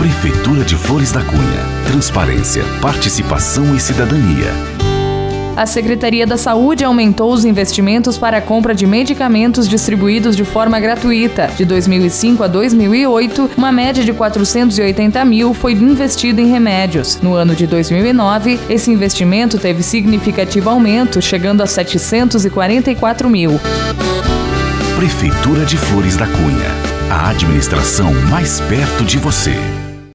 Prefeitura de Flores da Cunha. Transparência, participação e cidadania. A Secretaria da Saúde aumentou os investimentos para a compra de medicamentos distribuídos de forma gratuita. De 2005 a 2008, uma média de 480 mil foi investido em remédios. No ano de 2009, esse investimento teve significativo aumento, chegando a 744 mil. Prefeitura de Flores da Cunha. A administração mais perto de você.